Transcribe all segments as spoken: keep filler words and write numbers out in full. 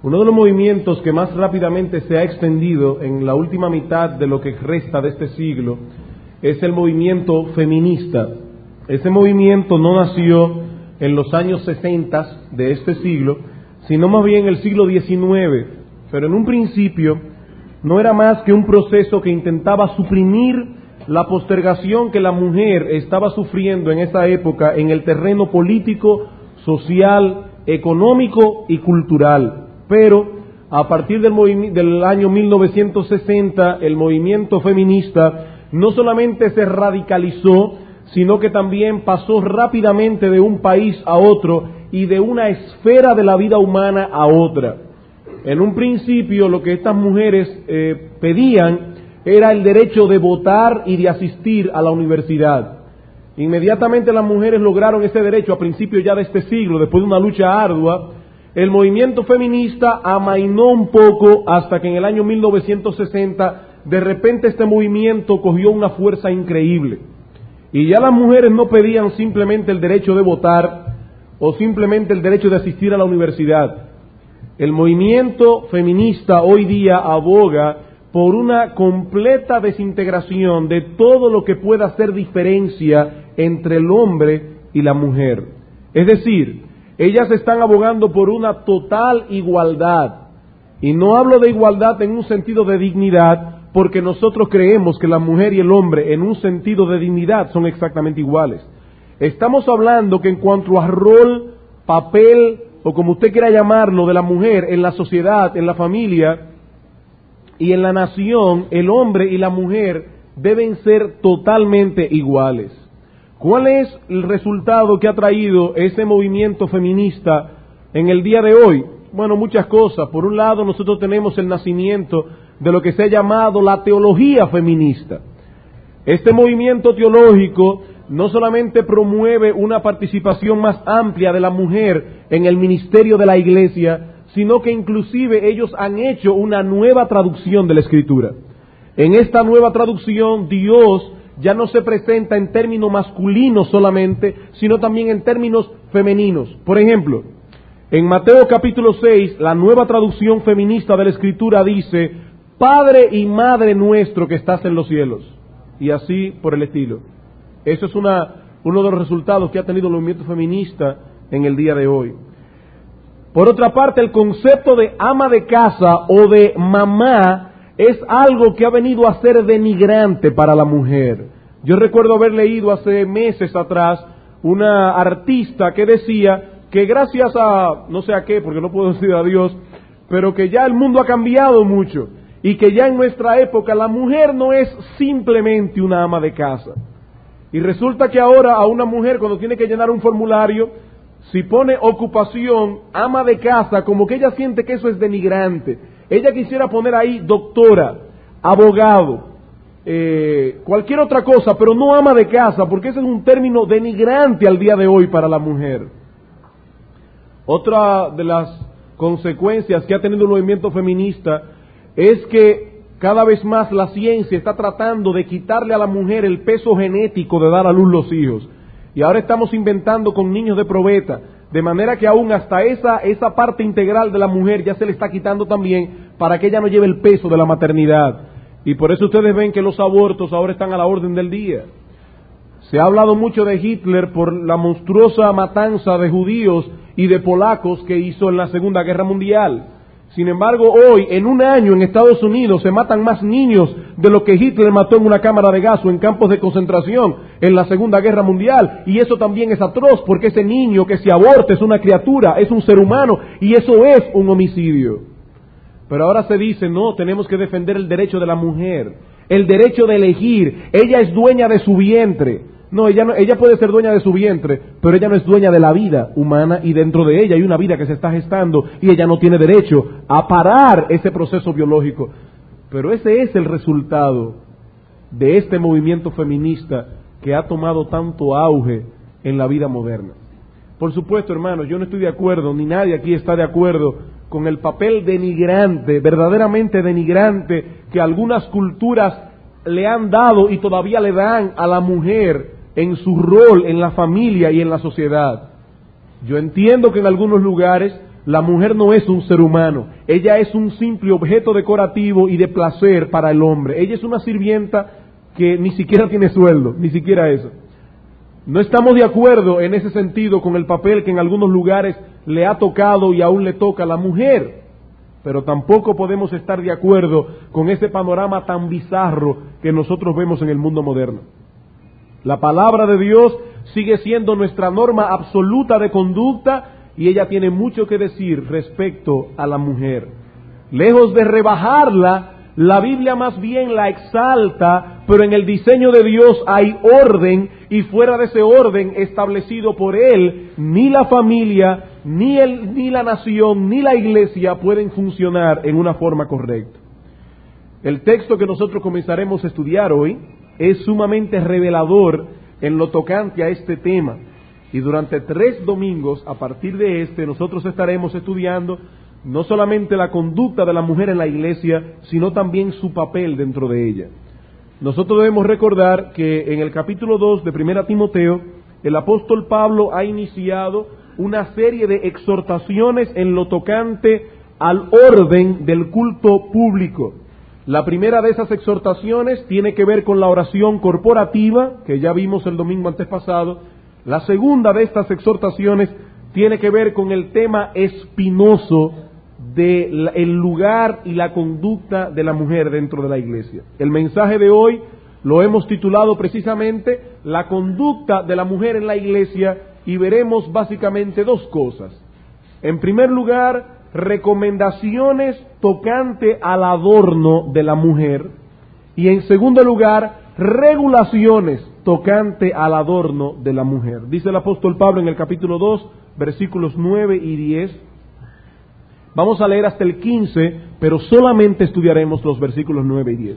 Uno de los movimientos que más rápidamente se ha extendido en la última mitad de lo que resta de este siglo es el movimiento feminista. Ese movimiento no nació en los años sesenta de este siglo, sino más bien en el siglo diecinueve, pero en un principio no era más que un proceso que intentaba suprimir la postergación que la mujer estaba sufriendo en esa época en el terreno político, social, económico y cultural. Pero a partir del, movim- del año mil novecientos sesenta, el movimiento feminista no solamente se radicalizó, sino que también pasó rápidamente de un país a otro y de una esfera de la vida humana a otra. En un principio lo que estas mujeres eh, pedían era el derecho de votar y de asistir a la universidad. Inmediatamente las mujeres lograron ese derecho a principios ya de este siglo, después de una lucha ardua. El movimiento feminista amainó un poco hasta que en el año mil novecientos sesenta de repente este movimiento cogió una fuerza increíble. Y ya las mujeres no pedían simplemente el derecho de votar o simplemente el derecho de asistir a la universidad. El movimiento feminista hoy día aboga por una completa desintegración de todo lo que pueda hacer diferencia entre el hombre y la mujer. Es decir, ellas están abogando por una total igualdad. Y no hablo de igualdad en un sentido de dignidad, porque nosotros creemos que la mujer y el hombre en un sentido de dignidad son exactamente iguales. Estamos hablando que en cuanto a rol, papel, o como usted quiera llamarlo, de la mujer en la sociedad, en la familia y en la nación, el hombre y la mujer deben ser totalmente iguales. ¿Cuál es el resultado que ha traído ese movimiento feminista en el día de hoy? Bueno, muchas cosas. Por un lado, nosotros tenemos el nacimiento de lo que se ha llamado la teología feminista. Este movimiento teológico no solamente promueve una participación más amplia de la mujer en el ministerio de la iglesia, sino que inclusive ellos han hecho una nueva traducción de la Escritura. En esta nueva traducción, Dios ya no se presenta en términos masculinos solamente, sino también en términos femeninos. Por ejemplo, en Mateo capítulo seis, la nueva traducción feminista de la Escritura dice: Padre y Madre nuestro que estás en los cielos. Y así por el estilo. Eso es una, uno de los resultados que ha tenido el movimiento feminista en el día de hoy. Por otra parte, el concepto de ama de casa o de mamá es algo que ha venido a ser denigrante para la mujer. Yo recuerdo haber leído hace meses atrás una artista que decía que gracias a, no sé a qué, porque no puedo decir a Dios, pero que ya el mundo ha cambiado mucho y que ya en nuestra época la mujer no es simplemente una ama de casa. Y resulta que ahora a una mujer cuando tiene que llenar un formulario, si pone ocupación, ama de casa, como que ella siente que eso es denigrante. Ella quisiera poner ahí doctora, abogado, eh, cualquier otra cosa, pero no ama de casa, porque ese es un término denigrante al día de hoy para la mujer. Otra de las consecuencias que ha tenido el movimiento feminista es que cada vez más la ciencia está tratando de quitarle a la mujer el peso genético de dar a luz los hijos. Y ahora estamos inventando con niños de probeta, de manera que aún hasta esa, esa parte integral de la mujer ya se le está quitando también para que ella no lleve el peso de la maternidad. Y por eso ustedes ven que los abortos ahora están a la orden del día. Se ha hablado mucho de Hitler por la monstruosa matanza de judíos y de polacos que hizo en la Segunda Guerra Mundial. Sin embargo, hoy, en un año en Estados Unidos, se matan más niños de lo que Hitler mató en una cámara de gas o en campos de concentración en la Segunda Guerra Mundial. Y eso también es atroz, porque ese niño que se aborta es una criatura, es un ser humano, y eso es un homicidio. Pero ahora se dice, no, tenemos que defender el derecho de la mujer, el derecho de elegir. Ella es dueña de su vientre. No, ella no, ella puede ser dueña de su vientre, pero ella no es dueña de la vida humana, y dentro de ella hay una vida que se está gestando y ella no tiene derecho a parar ese proceso biológico. Pero ese es el resultado de este movimiento feminista que ha tomado tanto auge en la vida moderna. Por supuesto, hermanos, yo no estoy de acuerdo, ni nadie aquí está de acuerdo con el papel denigrante, verdaderamente denigrante, que algunas culturas le han dado y todavía le dan a la mujer en su rol en la familia y en la sociedad. Yo entiendo que en algunos lugares la mujer no es un ser humano, ella es un simple objeto decorativo y de placer para el hombre. Ella es una sirvienta que ni siquiera tiene sueldo, ni siquiera eso. No estamos de acuerdo en ese sentido con el papel que en algunos lugares le ha tocado y aún le toca a la mujer, pero tampoco podemos estar de acuerdo con ese panorama tan bizarro que nosotros vemos en el mundo moderno. La palabra de Dios sigue siendo nuestra norma absoluta de conducta y ella tiene mucho que decir respecto a la mujer. Lejos de rebajarla, la Biblia más bien la exalta, pero en el diseño de Dios hay orden y fuera de ese orden establecido por Él, ni la familia, ni, el, ni la nación, ni la iglesia pueden funcionar en una forma correcta. El texto que nosotros comenzaremos a estudiar hoy es sumamente revelador en lo tocante a este tema. Y durante tres domingos, a partir de este, nosotros estaremos estudiando no solamente la conducta de la mujer en la iglesia, sino también su papel dentro de ella. Nosotros debemos recordar que en el capítulo dos de Primera Timoteo, el apóstol Pablo ha iniciado una serie de exhortaciones en lo tocante al orden del culto público. La primera de esas exhortaciones tiene que ver con la oración corporativa, que ya vimos el domingo antes pasado. La segunda de estas exhortaciones tiene que ver con el tema espinoso del lugar y la conducta de la mujer dentro de la iglesia. El mensaje de hoy lo hemos titulado precisamente La conducta de la mujer en la iglesia y veremos básicamente dos cosas. En primer lugar, recomendaciones tocante al adorno de la mujer y en segundo lugar, regulaciones tocante al adorno de la mujer. Dice el apóstol Pablo en el capítulo dos, versículos nueve y diez. Vamos a leer hasta el quince, pero solamente estudiaremos los versículos nueve y diez.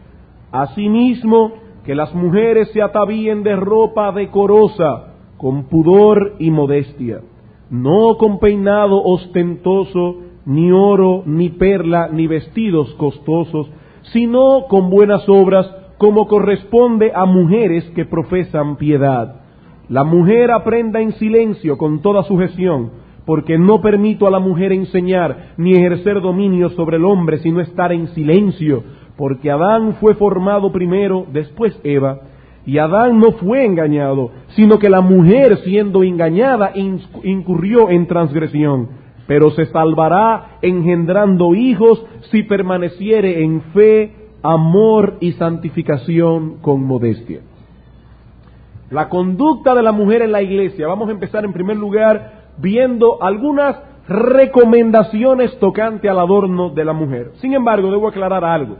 Asimismo, que las mujeres se atavíen de ropa decorosa, con pudor y modestia, no con peinado ostentoso, ni oro, ni perla, ni vestidos costosos, sino con buenas obras, como corresponde a mujeres que profesan piedad. La mujer aprenda en silencio con toda sujeción, porque no permito a la mujer enseñar ni ejercer dominio sobre el hombre, sino estar en silencio, porque Adán fue formado primero, después Eva, y Adán no fue engañado, sino que la mujer, siendo engañada, incurrió en transgresión, pero se salvará engendrando hijos si permaneciere en fe, amor y santificación con modestia. La conducta de la mujer en la iglesia. Vamos a empezar en primer lugar viendo algunas recomendaciones tocante al adorno de la mujer. Sin embargo, debo aclarar algo.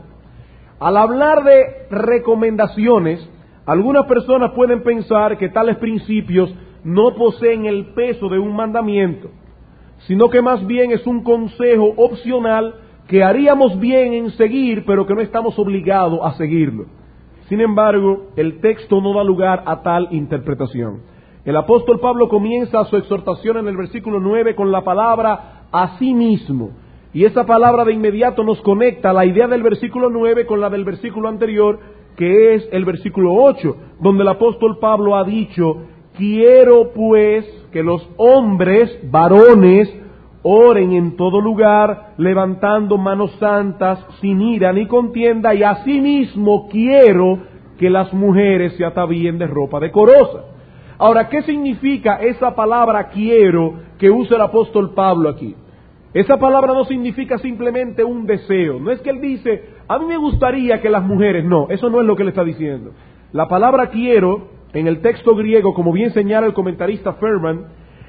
Al hablar de recomendaciones, algunas personas pueden pensar que tales principios no poseen el peso de un mandamiento, sino que más bien es un consejo opcional que haríamos bien en seguir, pero que no estamos obligados a seguirlo. Sin embargo, el texto no da lugar a tal interpretación. El apóstol Pablo comienza su exhortación en el versículo nueve con la palabra asimismo. Y esa palabra de inmediato nos conecta la idea del versículo nueve con la del versículo anterior, que es el versículo ocho, donde el apóstol Pablo ha dicho: quiero pues que los hombres, varones, oren en todo lugar, levantando manos santas, sin ira ni contienda, y asimismo quiero que las mujeres se atavíen de ropa decorosa. Ahora, ¿qué significa esa palabra quiero que usa el apóstol Pablo aquí? Esa palabra no significa simplemente un deseo. No es que él dice, a mí me gustaría que las mujeres... No, eso no es lo que él está diciendo. La palabra quiero, en el texto griego, como bien señala el comentarista Ferman,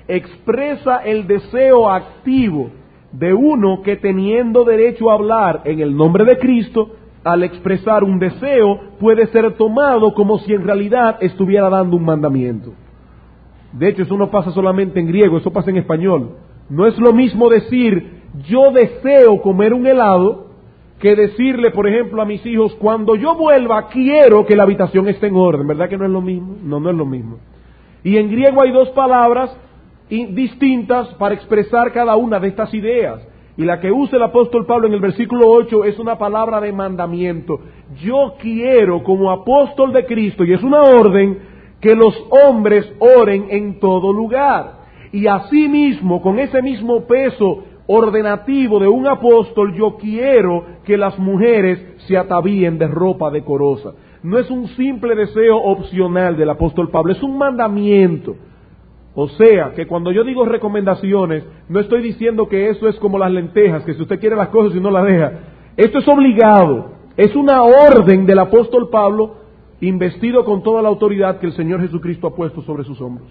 expresa el deseo activo de uno que, teniendo derecho a hablar en el nombre de Cristo, al expresar un deseo puede ser tomado como si en realidad estuviera dando un mandamiento. De hecho, eso no pasa solamente en griego, eso pasa en español. No es lo mismo decir yo deseo comer un helado que decirle, por ejemplo, a mis hijos, cuando yo vuelva quiero que la habitación esté en orden. ¿Verdad que no es lo mismo? No, no es lo mismo. Y en griego hay dos palabras distintas para expresar cada una de estas ideas. Y la que usa el apóstol Pablo en el versículo ocho es una palabra de mandamiento. Yo quiero, como apóstol de Cristo, y es una orden, que los hombres oren en todo lugar. Y asimismo, con ese mismo peso ordenativo de un apóstol, yo quiero que las mujeres se atavíen de ropa decorosa. No es un simple deseo opcional del apóstol Pablo, es un mandamiento. O sea, que cuando yo digo recomendaciones, no estoy diciendo que eso es como las lentejas, que si usted quiere las cosas y no las deja. Esto es obligado, es una orden del apóstol Pablo, investido con toda la autoridad que el Señor Jesucristo ha puesto sobre sus hombros.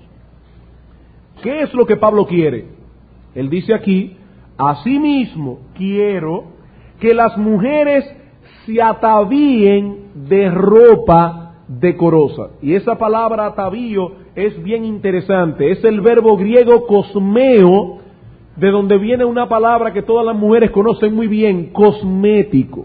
¿Qué es lo que Pablo quiere? Él dice aquí, asimismo quiero que las mujeres se atavíen de ropa decorosa. Y esa palabra atavío es bien interesante, es el verbo griego cosmeo, de donde viene una palabra que todas las mujeres conocen muy bien, cosmético.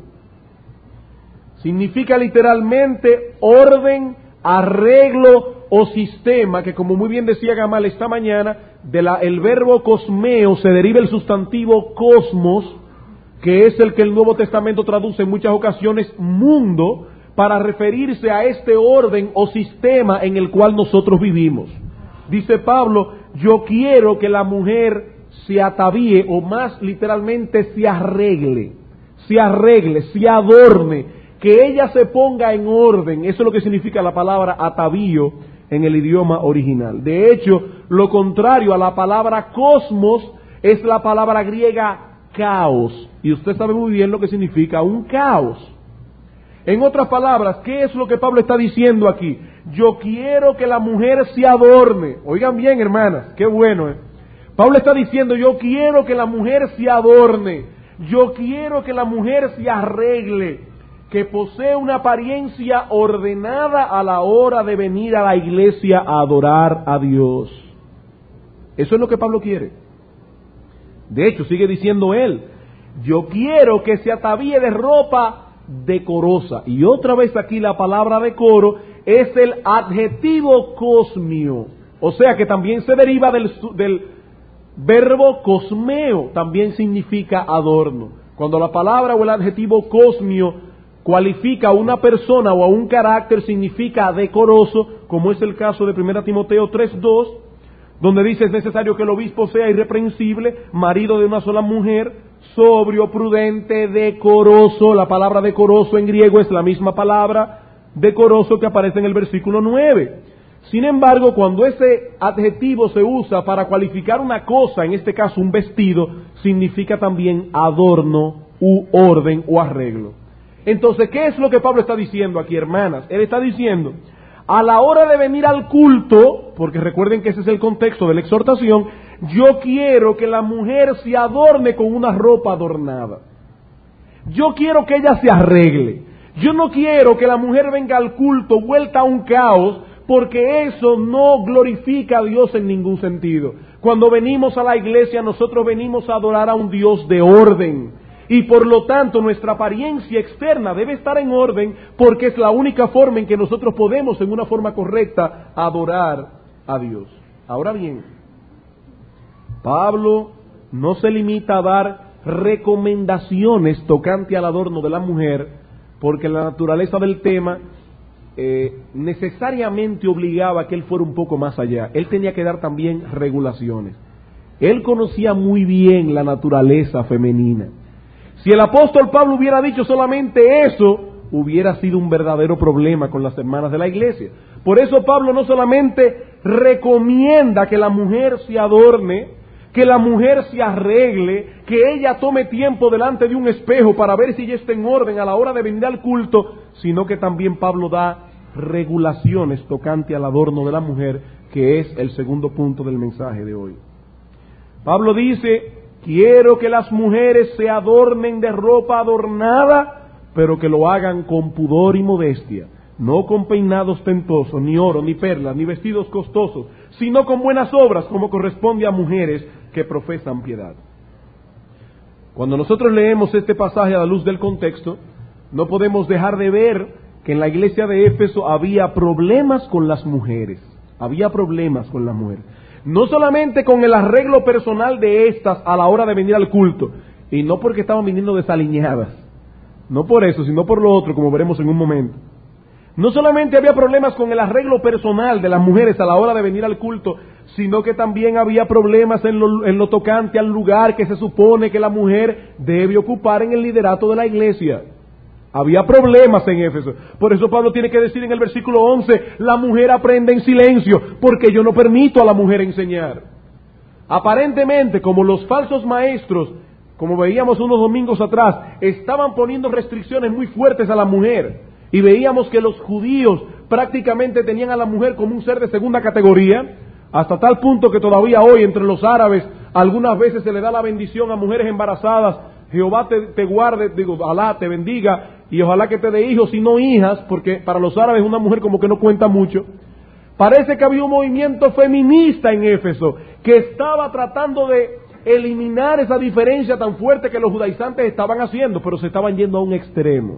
Significa literalmente orden, arreglo o sistema, que como muy bien decía Gamal esta mañana, del verbo cosmeo se deriva el sustantivo cosmos, que es el que el Nuevo Testamento traduce en muchas ocasiones mundo, para referirse a este orden o sistema en el cual nosotros vivimos. Dice Pablo, yo quiero que la mujer se atavíe, o más literalmente se arregle, se arregle, se adorne, que ella se ponga en orden. Eso es lo que significa la palabra atavío en el idioma original. De hecho, lo contrario a la palabra cosmos es la palabra griega caos, y usted sabe muy bien lo que significa un caos. En otras palabras, ¿qué es lo que Pablo está diciendo aquí? Yo quiero que la mujer se adorne. Oigan bien, hermanas, qué bueno, ¿eh? Pablo está diciendo, yo quiero que la mujer se adorne, yo quiero que la mujer se arregle, que posee una apariencia ordenada a la hora de venir a la iglesia a adorar a Dios. Eso es lo que Pablo quiere. De hecho, sigue diciendo él, yo quiero que se atavíe de ropa decorosa. Y otra vez aquí la palabra decoro es el adjetivo cosmio, o sea que también se deriva del, del verbo cosmeo, también significa adorno. Cuando la palabra o el adjetivo cosmio cualifica a una persona o a un carácter, significa decoroso, como es el caso de primera Timoteo tres dos, donde dice es necesario que el obispo sea irreprensible, marido de una sola mujer, sobrio, prudente, decoroso. La palabra decoroso en griego es la misma palabra decoroso que aparece en el versículo nueve. Sin embargo, cuando ese adjetivo se usa para cualificar una cosa, en este caso un vestido, significa también adorno u orden o arreglo. Entonces, ¿qué es lo que Pablo está diciendo aquí, hermanas? Él está diciendo, a la hora de venir al culto, porque recuerden que ese es el contexto de la exhortación, yo quiero que la mujer se adorne con una ropa adornada. Yo quiero que ella se arregle. Yo no quiero que la mujer venga al culto vuelta a un caos, porque eso no glorifica a Dios en ningún sentido. Cuando venimos a la iglesia, nosotros venimos a adorar a un Dios de orden. Y por lo tanto, nuestra apariencia externa debe estar en orden, porque es la única forma en que nosotros podemos, en una forma correcta, adorar a Dios. Ahora bien, Pablo no se limita a dar recomendaciones tocante al adorno de la mujer, porque la naturaleza del tema eh, necesariamente obligaba a que él fuera un poco más allá. Él tenía que dar también regulaciones. Él conocía muy bien la naturaleza femenina. Si el apóstol Pablo hubiera dicho solamente eso, hubiera sido un verdadero problema con las hermanas de la iglesia. Por eso Pablo no solamente recomienda que la mujer se adorne, que la mujer se arregle, que ella tome tiempo delante de un espejo para ver si ella está en orden a la hora de venir al culto, sino que también Pablo da regulaciones tocante al adorno de la mujer, que es el segundo punto del mensaje de hoy. Pablo dice, quiero que las mujeres se adornen de ropa adornada, pero que lo hagan con pudor y modestia, no con peinados ostentosos, ni oro, ni perlas, ni vestidos costosos, sino con buenas obras, como corresponde a mujeres que profesan piedad. Cuando nosotros leemos este pasaje a la luz del contexto, no podemos dejar de ver que en la iglesia de Éfeso había problemas con las mujeres, había problemas con las mujeres. No solamente con el arreglo personal de estas a la hora de venir al culto, y no porque estaban viniendo desaliñadas, no por eso, sino por lo otro, como veremos en un momento. No solamente había problemas con el arreglo personal de las mujeres a la hora de venir al culto, sino que también había problemas en lo, en lo tocante al lugar que se supone que la mujer debe ocupar en el liderato de la iglesia. Había problemas en Éfeso. Por eso Pablo tiene que decir en el versículo once, la mujer aprende en silencio, porque yo no permito a la mujer enseñar. Aparentemente, como los falsos maestros, como veíamos unos domingos atrás, estaban poniendo restricciones muy fuertes a la mujer, y veíamos que los judíos prácticamente tenían a la mujer como un ser de segunda categoría, hasta tal punto que todavía hoy entre los árabes algunas veces se le da la bendición a mujeres embarazadas. Jehová te, te guarde, digo, Alá te bendiga, y ojalá que te dé hijos y no hijas, porque para los árabes una mujer como que no cuenta mucho. Parece que había un movimiento feminista en Éfeso, que estaba tratando de eliminar esa diferencia tan fuerte que los judaizantes estaban haciendo, pero se estaban yendo a un extremo.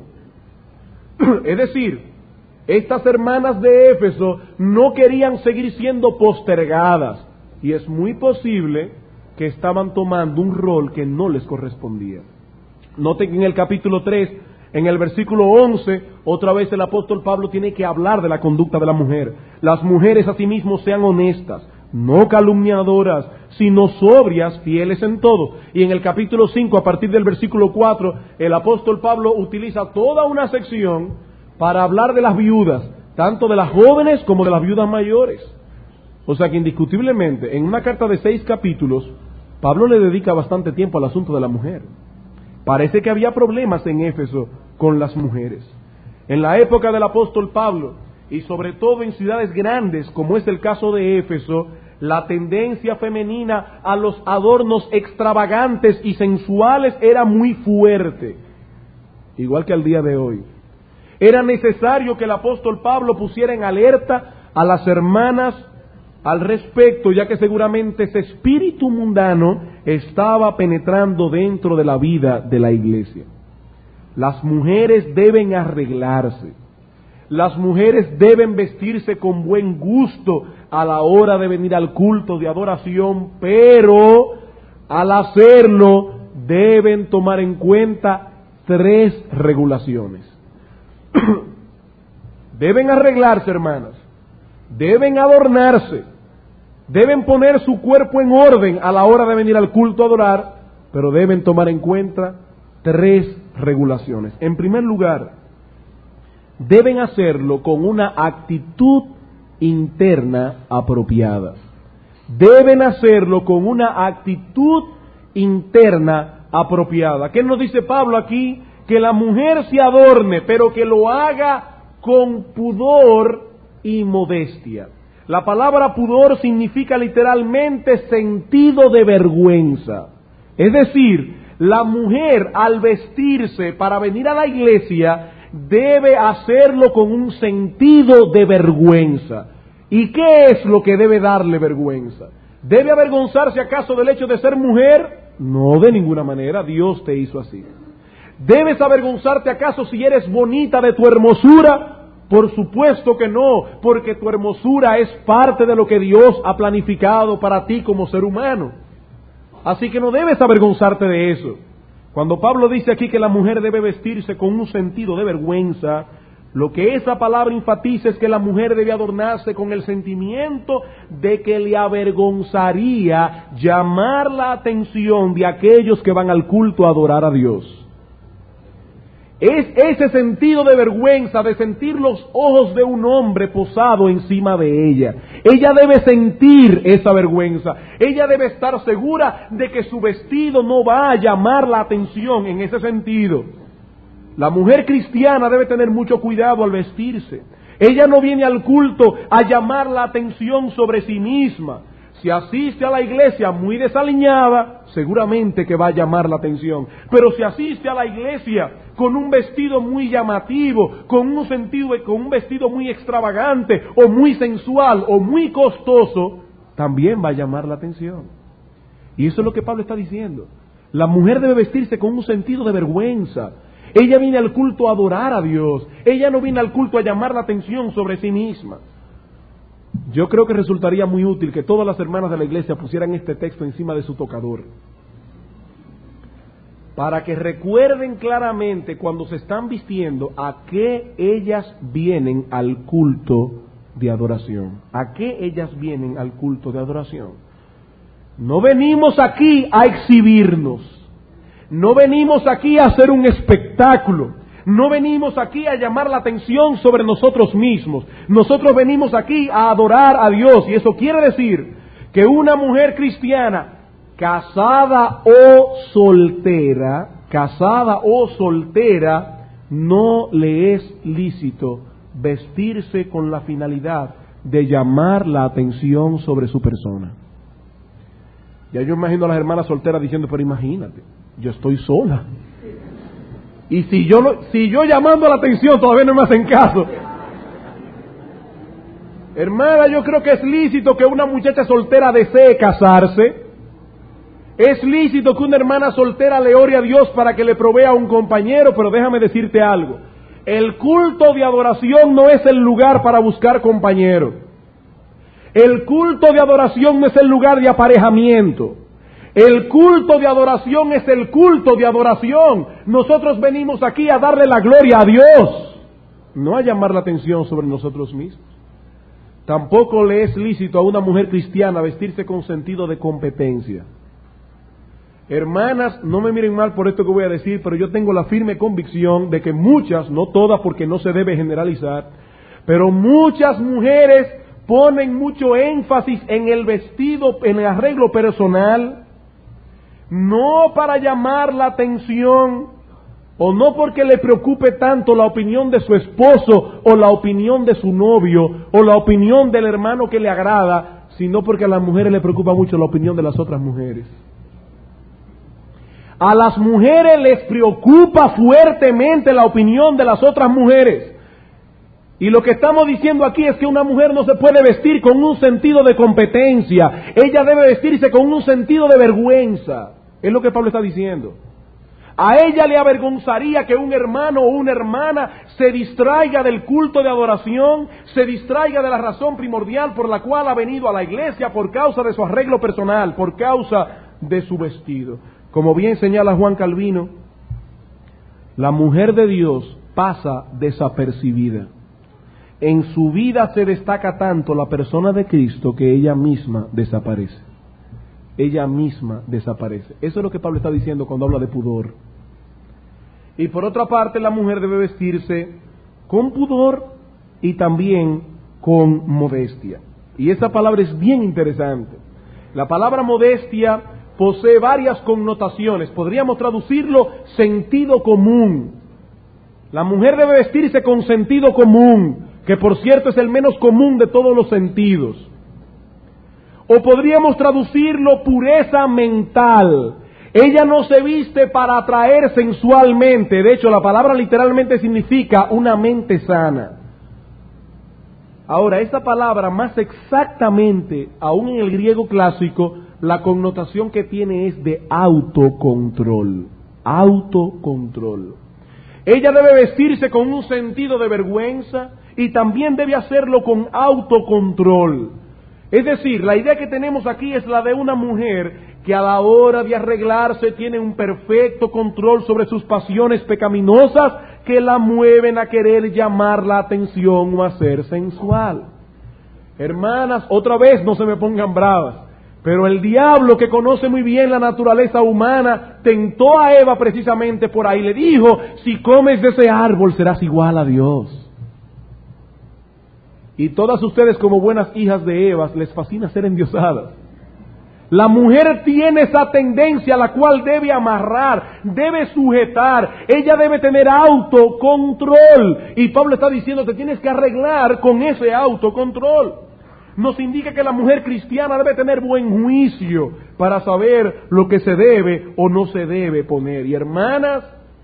Es decir, estas hermanas de Éfeso no querían seguir siendo postergadas, y es muy posible que estaban tomando un rol que no les correspondía. Noten que en el capítulo tres, en el versículo once, otra vez el apóstol Pablo tiene que hablar de la conducta de la mujer. Las mujeres asimismo sean honestas, no calumniadoras, sino sobrias, fieles en todo. Y en el capítulo cinco, a partir del versículo cuatro, el apóstol Pablo utiliza toda una sección para hablar de las viudas, tanto de las jóvenes como de las viudas mayores. O sea que indiscutiblemente, en una carta de seis capítulos, Pablo le dedica bastante tiempo al asunto de la mujer. Parece que había problemas en Éfeso con las mujeres. En la época del apóstol Pablo, y sobre todo en ciudades grandes, como es el caso de Éfeso, la tendencia femenina a los adornos extravagantes y sensuales era muy fuerte, igual que al día de hoy. Era necesario que el apóstol Pablo pusiera en alerta a las hermanas al respecto, ya que seguramente ese espíritu mundano estaba penetrando dentro de la vida de la iglesia. Las mujeres deben arreglarse. Las mujeres deben vestirse con buen gusto a la hora de venir al culto de adoración, pero al hacerlo deben tomar en cuenta tres regulaciones. Deben arreglarse, hermanas. Deben adornarse. Deben poner su cuerpo en orden a la hora de venir al culto a adorar, pero deben tomar en cuenta tres regulaciones. En primer lugar, deben hacerlo con una actitud interna apropiada. Deben hacerlo con una actitud interna apropiada. ¿Qué nos dice Pablo aquí? Que la mujer se adorne, pero que lo haga con pudor y modestia. La palabra pudor significa literalmente sentido de vergüenza. Es decir, la mujer al vestirse para venir a la iglesia debe hacerlo con un sentido de vergüenza. ¿Y qué es lo que debe darle vergüenza? ¿Debe avergonzarse acaso del hecho de ser mujer? No, de ninguna manera, Dios te hizo así. ¿Debes avergonzarte acaso si eres bonita de tu hermosura? Por supuesto que no, porque tu hermosura es parte de lo que Dios ha planificado para ti como ser humano. Así que no debes avergonzarte de eso. Cuando Pablo dice aquí que la mujer debe vestirse con un sentido de vergüenza, lo que esa palabra enfatiza es que la mujer debe adornarse con el sentimiento de que le avergonzaría llamar la atención de aquellos que van al culto a adorar a Dios. Es ese sentido de vergüenza, de sentir los ojos de un hombre posado encima de ella. Ella debe sentir esa vergüenza. Ella debe estar segura de que su vestido no va a llamar la atención en ese sentido. La mujer cristiana debe tener mucho cuidado al vestirse. Ella no viene al culto a llamar la atención sobre sí misma. Si asiste a la iglesia muy desaliñada, seguramente que va a llamar la atención. Pero si asiste a la iglesia con un vestido muy llamativo, con un sentido, con un vestido muy extravagante, o muy sensual, o muy costoso, también va a llamar la atención. Y eso es lo que Pablo está diciendo. La mujer debe vestirse con un sentido de vergüenza. Ella viene al culto a adorar a Dios. Ella no viene al culto a llamar la atención sobre sí misma. Yo creo que resultaría muy útil que todas las hermanas de la iglesia pusieran este texto encima de su tocador, para que recuerden claramente cuando se están vistiendo a qué ellas vienen al culto de adoración. ¿A qué ellas vienen al culto de adoración? No venimos aquí a exhibirnos, no venimos aquí a hacer un espectáculo, no venimos aquí a llamar la atención sobre nosotros mismos. Nosotros venimos aquí a adorar a Dios, y eso quiere decir que una mujer cristiana, casada o soltera, casada o soltera, no le es lícito vestirse con la finalidad de llamar la atención sobre su persona. Ya yo imagino a las hermanas solteras diciendo, pero imagínate, yo estoy sola. Y si yo, lo, si yo llamando la atención todavía no me hacen caso. Hermana, yo creo que es lícito que una muchacha soltera desee casarse. Es lícito que una hermana soltera le ore a Dios para que le provea un compañero, pero déjame decirte algo. El culto de adoración no es el lugar para buscar compañero. El culto de adoración no es el lugar de aparejamiento. El culto de adoración es el culto de adoración. Nosotros venimos aquí a darle la gloria a Dios, no a llamar la atención sobre nosotros mismos. Tampoco le es lícito a una mujer cristiana vestirse con sentido de competencia. Hermanas, no me miren mal por esto que voy a decir, pero yo tengo la firme convicción de que muchas, no todas porque no se debe generalizar, pero muchas mujeres ponen mucho énfasis en el vestido, en el arreglo personal, no para llamar la atención, o no porque le preocupe tanto la opinión de su esposo, o la opinión de su novio, o la opinión del hermano que le agrada, sino porque a las mujeres le preocupa mucho la opinión de las otras mujeres. A las mujeres les preocupa fuertemente la opinión de las otras mujeres. Y lo que estamos diciendo aquí es que una mujer no se puede vestir con un sentido de competencia. Ella debe vestirse con un sentido de vergüenza. Es lo que Pablo está diciendo. A ella le avergonzaría que un hermano o una hermana se distraiga del culto de adoración, se distraiga de la razón primordial por la cual ha venido a la iglesia por causa de su arreglo personal, por causa de su vestido. Como bien señala Juan Calvino, la mujer de Dios pasa desapercibida. En su vida se destaca tanto la persona de Cristo que ella misma desaparece. Ella misma desaparece. Eso es lo que Pablo está diciendo cuando habla de pudor. Y por otra parte, la mujer debe vestirse con pudor y también con modestia. Y esa palabra es bien interesante. La palabra modestia posee varias connotaciones. Podríamos traducirlo sentido común. La mujer debe vestirse con sentido común, que por cierto es el menos común de todos los sentidos. O podríamos traducirlo pureza mental. Ella no se viste para atraer sensualmente. De hecho, la palabra literalmente significa una mente sana. Ahora, esa palabra más exactamente, aún en el griego clásico, la connotación que tiene es de autocontrol. Autocontrol. Ella debe vestirse con un sentido de vergüenza y también debe hacerlo con autocontrol. Es decir, la idea que tenemos aquí es la de una mujer que a la hora de arreglarse tiene un perfecto control sobre sus pasiones pecaminosas que la mueven a querer llamar la atención o a ser sensual. Hermanas, otra vez no se me pongan bravas, pero el diablo, que conoce muy bien la naturaleza humana, tentó a Eva precisamente por ahí. Le dijo, si comes de ese árbol serás igual a Dios. Y todas ustedes, como buenas hijas de Eva, les fascina ser endiosadas. La mujer tiene esa tendencia a la cual debe amarrar, debe sujetar. Ella debe tener autocontrol. Y Pablo está diciendo, te tienes que arreglar con ese autocontrol. Nos indica que la mujer cristiana debe tener buen juicio para saber lo que se debe o no se debe poner. Y hermanas,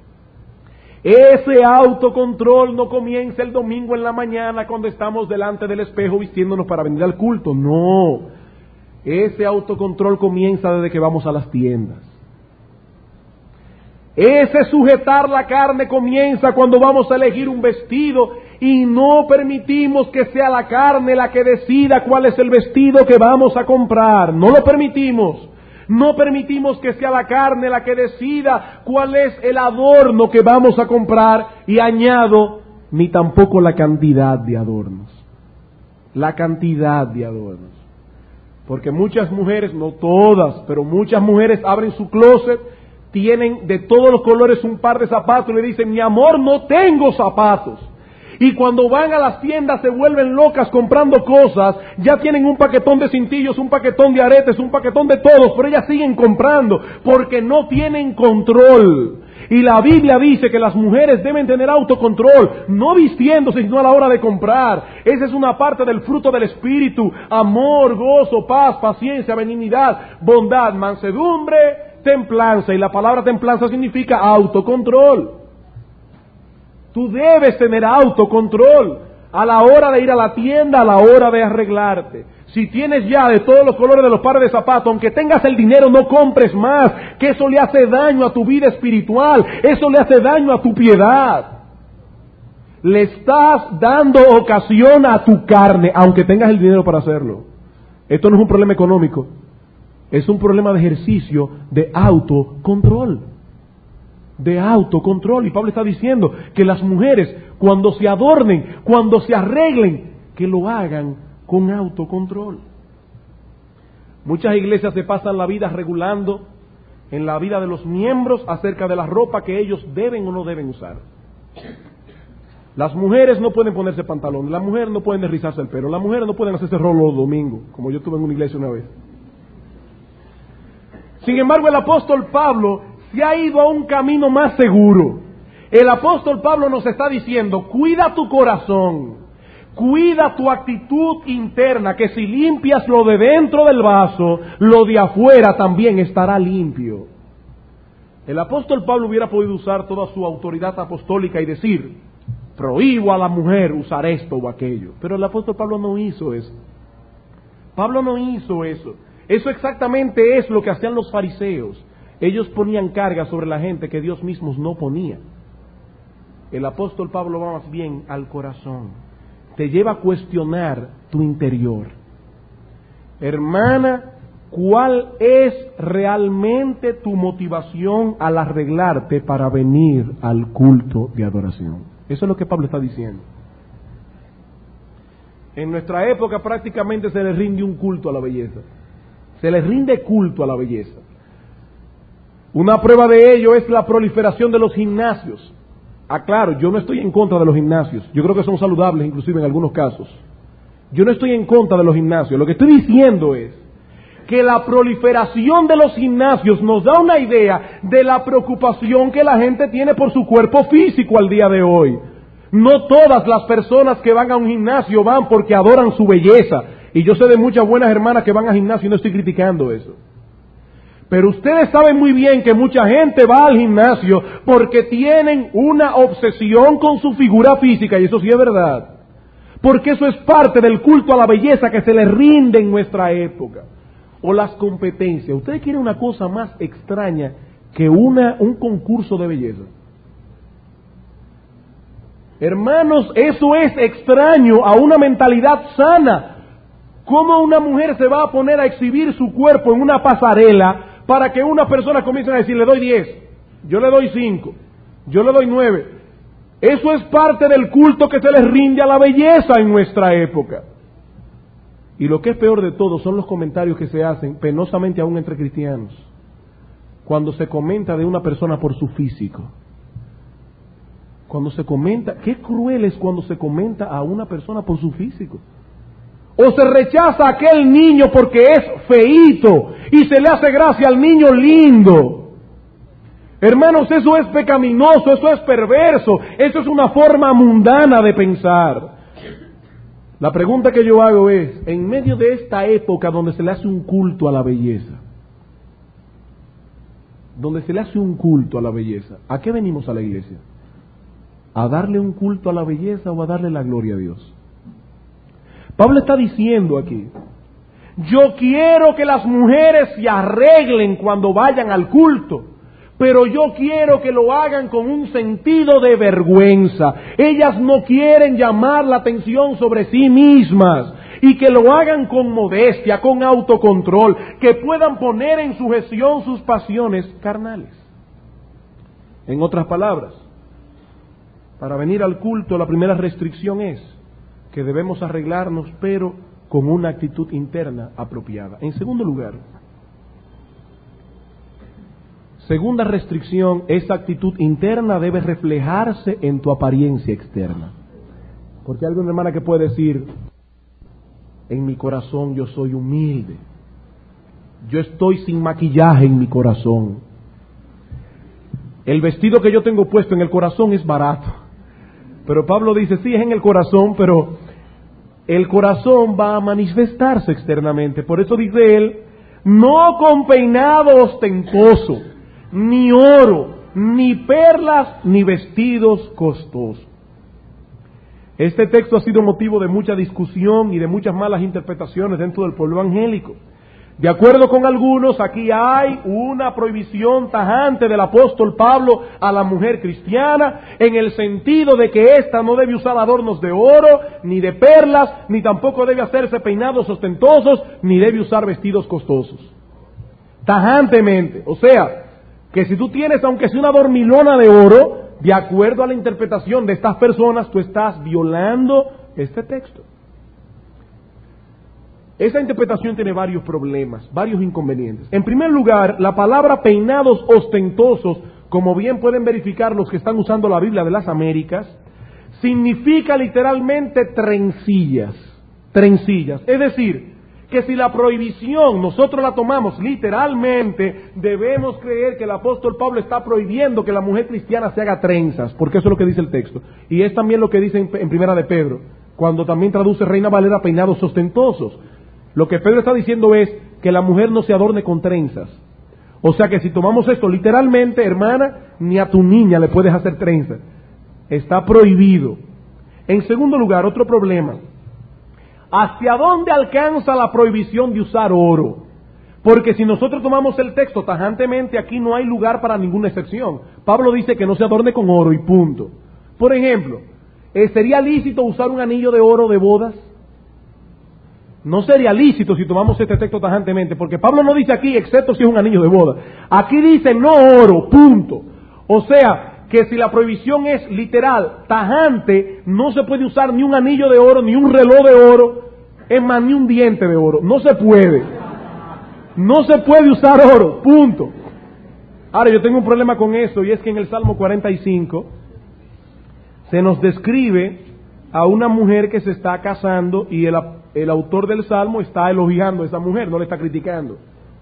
ese autocontrol no comienza el domingo en la mañana cuando estamos delante del espejo vistiéndonos para venir al culto. No, ese autocontrol comienza desde que vamos a las tiendas. Ese sujetar la carne comienza cuando vamos a elegir un vestido y no permitimos que sea la carne la que decida cuál es el vestido que vamos a comprar. No lo permitimos. No permitimos que sea la carne la que decida cuál es el adorno que vamos a comprar, y añado, ni tampoco la cantidad de adornos. la cantidad de adornos. Porque muchas mujeres, no todas, pero muchas mujeres abren su closet, tienen de todos los colores un par de zapatos y le dicen, mi amor, no tengo zapatos. Y cuando van a las tiendas se vuelven locas comprando cosas, ya tienen un paquetón de cintillos, un paquetón de aretes, un paquetón de todos, pero ellas siguen comprando porque no tienen control. Y la Biblia dice que las mujeres deben tener autocontrol, no vistiéndose sino a la hora de comprar. Esa es una parte del fruto del Espíritu: amor, gozo, paz, paciencia, benignidad, bondad, mansedumbre, templanza. Y la palabra templanza significa autocontrol. Tú debes tener autocontrol a la hora de ir a la tienda, a la hora de arreglarte. Si tienes ya de todos los colores de los pares de zapatos, aunque tengas el dinero, no compres más, que eso le hace daño a tu vida espiritual, eso le hace daño a tu piedad. Le estás dando ocasión a tu carne, aunque tengas el dinero para hacerlo. Esto no es un problema económico, es un problema de ejercicio de autocontrol. De autocontrol. Y Pablo está diciendo que las mujeres, cuando se adornen, cuando se arreglen, que lo hagan con autocontrol. Muchas iglesias se pasan la vida regulando en la vida de los miembros acerca de la ropa que ellos deben o no deben usar. Las mujeres no pueden ponerse pantalones, las mujeres no pueden rizarse el pelo, las mujeres no pueden hacerse rolo los domingos, como yo tuve en una iglesia una vez. Sin embargo, el apóstol Pablo se ha ido a un camino más seguro. El apóstol Pablo nos está diciendo, cuida tu corazón, cuida tu actitud interna, que si limpias lo de dentro del vaso, lo de afuera también estará limpio. El apóstol Pablo hubiera podido usar toda su autoridad apostólica y decir, prohíbo a la mujer usar esto o aquello. Pero el apóstol Pablo no hizo eso. Pablo no hizo eso. Eso exactamente es lo que hacían los fariseos. Ellos ponían carga sobre la gente que Dios mismo no ponía. El apóstol Pablo va más bien al corazón. Te lleva a cuestionar tu interior. Hermana, ¿cuál es realmente tu motivación al arreglarte para venir al culto de adoración? Eso es lo que Pablo está diciendo. En nuestra época prácticamente se le rinde un culto a la belleza. Se le rinde culto a la belleza. Una prueba de ello es la proliferación de los gimnasios. Aclaro, yo no estoy en contra de los gimnasios. Yo creo que son saludables, inclusive en algunos casos. Yo no estoy en contra de los gimnasios. Lo que estoy diciendo es que la proliferación de los gimnasios nos da una idea de la preocupación que la gente tiene por su cuerpo físico al día de hoy. No todas las personas que van a un gimnasio van porque adoran su belleza. Y yo sé de muchas buenas hermanas que van al gimnasio y no estoy criticando eso. Pero ustedes saben muy bien que mucha gente va al gimnasio porque tienen una obsesión con su figura física, y eso sí es verdad. Porque eso es parte del culto a la belleza que se le rinde en nuestra época. O las competencias. ¿Ustedes quieren una cosa más extraña que una, un concurso de belleza? Hermanos, eso es extraño a una mentalidad sana. ¿Cómo una mujer se va a poner a exhibir su cuerpo en una pasarela para que una persona comience a decir, le doy diez, yo le doy cinco, yo le doy nueve? Eso es parte del culto que se les rinde a la belleza en nuestra época. Y lo que es peor de todo son los comentarios que se hacen, penosamente aún entre cristianos, cuando se comenta de una persona por su físico. Cuando se comenta, qué cruel es cuando se comenta a una persona por su físico. O se rechaza a aquel niño porque es feíto y se le hace gracia al niño lindo. Hermanos, eso es pecaminoso, eso es perverso, eso es una forma mundana de pensar. La pregunta que yo hago es, en medio de esta época donde se le hace un culto a la belleza, donde se le hace un culto a la belleza, ¿a qué venimos a la iglesia? ¿A darle un culto a la belleza o a darle la gloria a Dios? Pablo está diciendo aquí, yo quiero que las mujeres se arreglen cuando vayan al culto, pero yo quiero que lo hagan con un sentido de vergüenza. Ellas no quieren llamar la atención sobre sí mismas, y que lo hagan con modestia, con autocontrol, que puedan poner en sujeción sus pasiones carnales. En otras palabras, para venir al culto la primera restricción es que debemos arreglarnos, pero con una actitud interna apropiada. En segundo lugar, segunda restricción, esa actitud interna debe reflejarse en tu apariencia externa. Porque hay alguna hermana que puede decir, en mi corazón yo soy humilde, yo estoy sin maquillaje en mi corazón, el vestido que yo tengo puesto en el corazón es barato. Pero Pablo dice, sí, es en el corazón, pero el corazón va a manifestarse externamente. Por eso dice él, no con peinado ostentoso, ni oro, ni perlas, ni vestidos costosos. Este texto ha sido motivo de mucha discusión y de muchas malas interpretaciones dentro del pueblo evangélico. De acuerdo con algunos, aquí hay una prohibición tajante del apóstol Pablo a la mujer cristiana, en el sentido de que ésta no debe usar adornos de oro, ni de perlas, ni tampoco debe hacerse peinados ostentosos, ni debe usar vestidos costosos. Tajantemente. O sea, que si tú tienes, aunque sea una dormilona de oro, de acuerdo a la interpretación de estas personas, tú estás violando este texto. Esa interpretación tiene varios problemas, varios inconvenientes. En primer lugar, la palabra peinados ostentosos, como bien pueden verificar los que están usando la Biblia de las Américas, significa literalmente trencillas, trencillas. Es decir, que si la prohibición nosotros la tomamos literalmente, debemos creer que el apóstol Pablo está prohibiendo que la mujer cristiana se haga trenzas, porque eso es lo que dice el texto. Y es también lo que dice en, en Primera de Pedro, cuando también traduce Reina Valera peinados ostentosos. Lo que Pedro está diciendo es que la mujer no se adorne con trenzas. O sea que si tomamos esto literalmente, hermana, ni a tu niña le puedes hacer trenzas. Está prohibido. En segundo lugar, otro problema. ¿Hacia dónde alcanza la prohibición de usar oro? Porque si nosotros tomamos el texto tajantemente, aquí no hay lugar para ninguna excepción. Pablo dice que no se adorne con oro y punto. Por ejemplo, ¿sería lícito usar un anillo de oro de bodas? No sería lícito si tomamos este texto tajantemente, porque Pablo no dice aquí, excepto si es un anillo de boda. Aquí dice no oro, punto. O sea, que si la prohibición es literal, tajante, no se puede usar ni un anillo de oro, ni un reloj de oro, es más, ni un diente de oro. No se puede. No se puede usar oro, punto. Ahora, yo tengo un problema con eso, y es que en el Salmo cuarenta y cinco se nos describe a una mujer que se está casando y el, el autor del Salmo está elogiando a esa mujer, no le está criticando.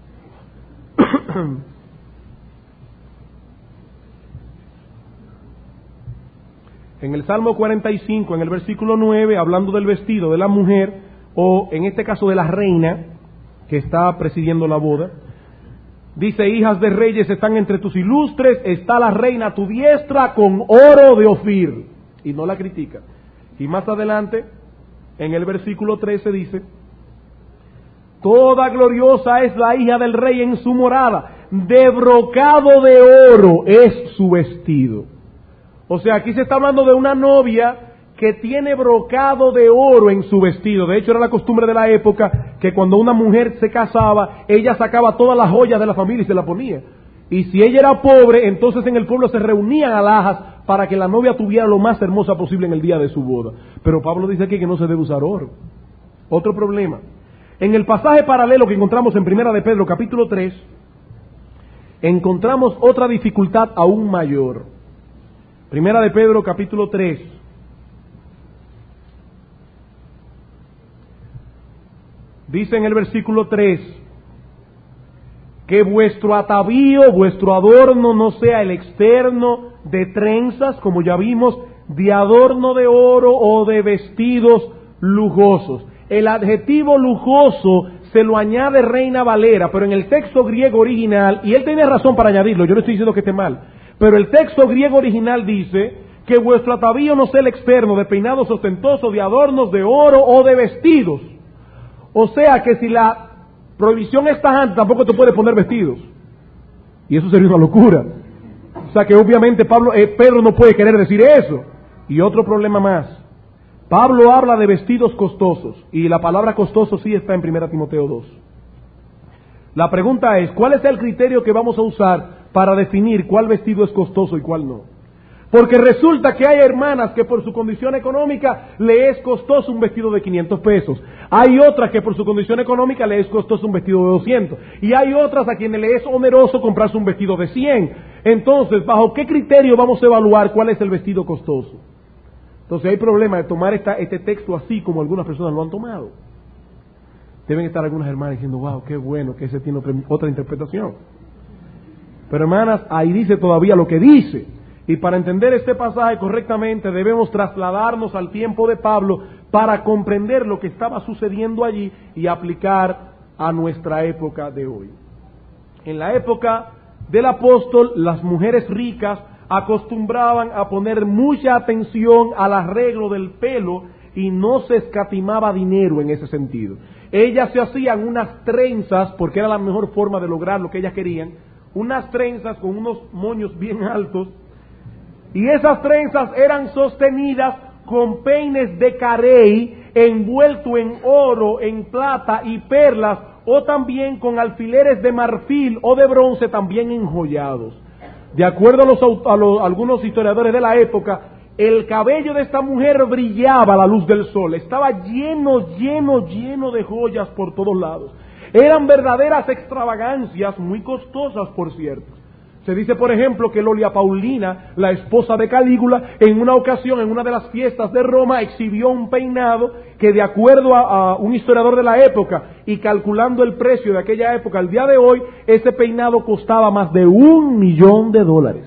En el Salmo cuarenta y cinco, en el versículo nueve, hablando del vestido de la mujer, o en este caso de la reina que está presidiendo la boda, dice, hijas de reyes están entre tus ilustres, está la reina a tu diestra con oro de Ofir, y no la critica. Y más adelante, en el versículo trece dice, toda gloriosa es la hija del rey en su morada, de brocado de oro es su vestido. O sea, aquí se está hablando de una novia que tiene brocado de oro en su vestido. De hecho, era la costumbre de la época que cuando una mujer se casaba, ella sacaba todas las joyas de la familia y se la ponía. Y si ella era pobre, entonces en el pueblo se reunían alhajas para que la novia tuviera lo más hermosa posible en el día de su boda. Pero Pablo dice aquí que no se debe usar oro. Otro problema. En el pasaje paralelo que encontramos en Primera de Pedro, capítulo tres, encontramos otra dificultad aún mayor. Primera de Pedro, capítulo tres. Dice en el versículo tres, que vuestro atavío, vuestro adorno no sea el externo de trenzas, como ya vimos, de adorno de oro o de vestidos lujosos. El adjetivo lujoso se lo añade Reina Valera, pero en el texto griego original, y él tiene razón para añadirlo, yo no estoy diciendo que esté mal, pero el texto griego original dice que vuestro atavío no sea el externo de peinados ostentosos, de adornos de oro o de vestidos. O sea que si la prohibición es tajante, tampoco te puedes poner vestidos. Y eso sería una locura. O sea que obviamente Pablo, eh, Pedro no puede querer decir eso. Y otro problema más. Pablo habla de vestidos costosos. Y la palabra costoso sí está en Primera Timoteo dos. La pregunta es, ¿cuál es el criterio que vamos a usar para definir cuál vestido es costoso y cuál no? Porque resulta que hay hermanas que por su condición económica le es costoso un vestido de quinientos pesos. Hay otras que por su condición económica le es costoso un vestido de doscientos. Y hay otras a quienes le es oneroso comprarse un vestido de cien. Entonces, ¿bajo qué criterio vamos a evaluar cuál es el vestido costoso? Entonces hay problema de tomar esta, este texto así como algunas personas lo han tomado. Deben estar algunas hermanas diciendo, wow, qué bueno que ese tiene otra, otra interpretación. Pero hermanas, ahí dice todavía lo que dice. Y para entender este pasaje correctamente debemos trasladarnos al tiempo de Pablo para comprender lo que estaba sucediendo allí y aplicar a nuestra época de hoy. En la época del apóstol, las mujeres ricas acostumbraban a poner mucha atención al arreglo del pelo y no se escatimaba dinero en ese sentido. Ellas se hacían unas trenzas, porque era la mejor forma de lograr lo que ellas querían, unas trenzas con unos moños bien altos, y esas trenzas eran sostenidas con peines de carey envuelto en oro, en plata y perlas, o también con alfileres de marfil o de bronce también enjollados. De acuerdo a, los, a, los, a algunos historiadores de la época, el cabello de esta mujer brillaba a la luz del sol, estaba lleno, lleno, lleno de joyas por todos lados. Eran verdaderas extravagancias, muy costosas por cierto. Se dice, por ejemplo, que Lolia Paulina, la esposa de Calígula, en una ocasión, en una de las fiestas de Roma, exhibió un peinado que, de acuerdo a, a un historiador de la época, y calculando el precio de aquella época al día de hoy, ese peinado costaba más de un millón de dólares.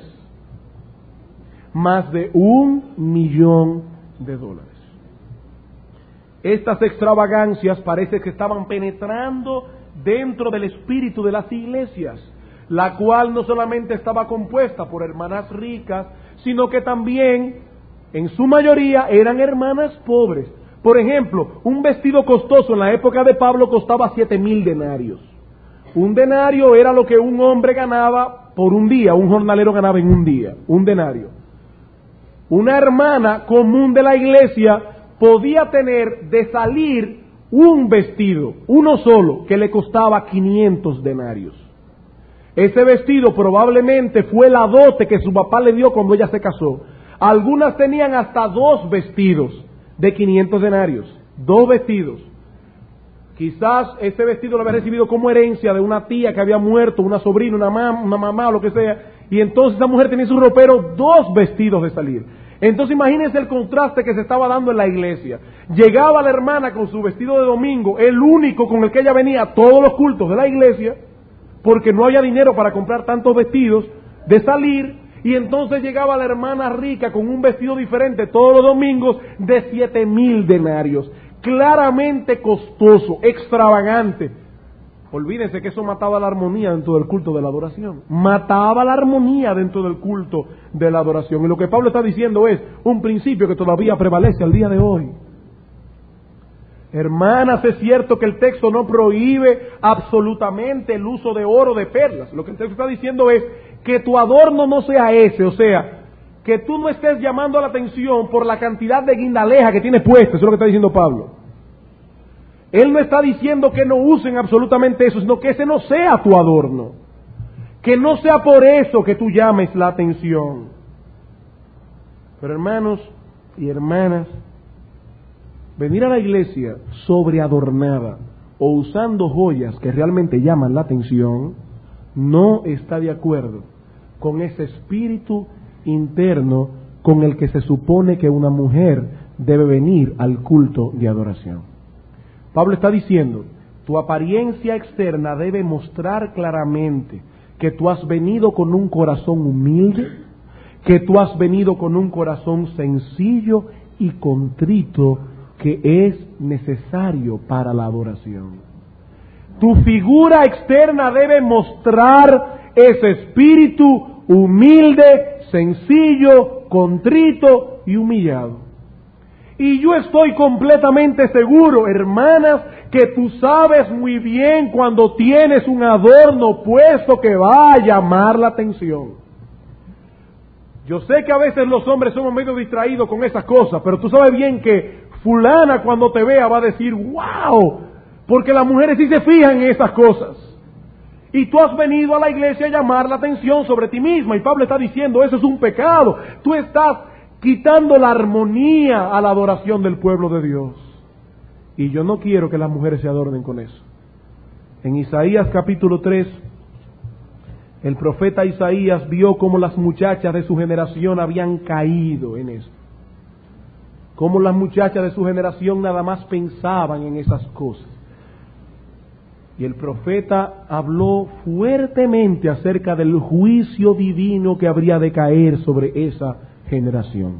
Más de un millón de dólares. Estas extravagancias parece que estaban penetrando dentro del espíritu de las iglesias, la cual no solamente estaba compuesta por hermanas ricas, sino que también, en su mayoría, eran hermanas pobres. Por ejemplo, un vestido costoso en la época de Pablo costaba siete mil denarios. Un denario era lo que un hombre ganaba por un día, un jornalero ganaba en un día, un denario. Una hermana común de la iglesia podía tener de salir un vestido, uno solo, que le costaba quinientos denarios. Ese vestido probablemente fue la dote que su papá le dio cuando ella se casó. Algunas tenían hasta dos vestidos de quinientos denarios, dos vestidos. Quizás ese vestido lo había recibido como herencia de una tía que había muerto, una sobrina, una, mam, una mamá o lo que sea, y entonces esa mujer tenía en su ropero dos vestidos de salir. Entonces imagínense el contraste que se estaba dando en la iglesia. Llegaba la hermana con su vestido de domingo, el único con el que ella venía a todos los cultos de la iglesia, porque no había dinero para comprar tantos vestidos, de salir, y entonces llegaba la hermana rica con un vestido diferente todos los domingos de siete mil denarios, claramente costoso, extravagante. Olvídense que eso mataba la armonía dentro del culto de la adoración, mataba la armonía dentro del culto de la adoración, y lo que Pablo está diciendo es un principio que todavía prevalece al día de hoy. Hermanas, es cierto que el texto no prohíbe absolutamente el uso de oro, de perlas. Lo que el texto está diciendo es que tu adorno no sea ese, o sea, que tú no estés llamando la atención por la cantidad de guindaleja que tienes puesta. Eso es lo que está diciendo Pablo. Él no está diciendo que no usen absolutamente eso, sino que ese no sea tu adorno. Que no sea por eso que tú llames la atención. Pero hermanos y hermanas, venir a la iglesia sobreadornada o usando joyas que realmente llaman la atención no está de acuerdo con ese espíritu interno con el que se supone que una mujer debe venir al culto de adoración. Pablo está diciendo, tu apariencia externa debe mostrar claramente que tú has venido con un corazón humilde, que tú has venido con un corazón sencillo y contrito, que es necesario para la adoración. Tu figura externa debe mostrar ese espíritu humilde, sencillo, contrito y humillado. Y yo estoy completamente seguro, hermanas, que tú sabes muy bien cuando tienes un adorno puesto que va a llamar la atención. Yo sé que a veces los hombres somos medio distraídos con esas cosas, pero tú sabes bien que fulana cuando te vea va a decir, wow, porque las mujeres sí se fijan en esas cosas. Y tú has venido a la iglesia a llamar la atención sobre ti misma. Y Pablo está diciendo, eso es un pecado. Tú estás quitando la armonía a la adoración del pueblo de Dios. Y yo no quiero que las mujeres se adornen con eso. En Isaías capítulo tres, el profeta Isaías vio cómo las muchachas de su generación habían caído en eso. Cómo las muchachas de su generación nada más pensaban en esas cosas. Y el profeta habló fuertemente acerca del juicio divino que habría de caer sobre esa generación.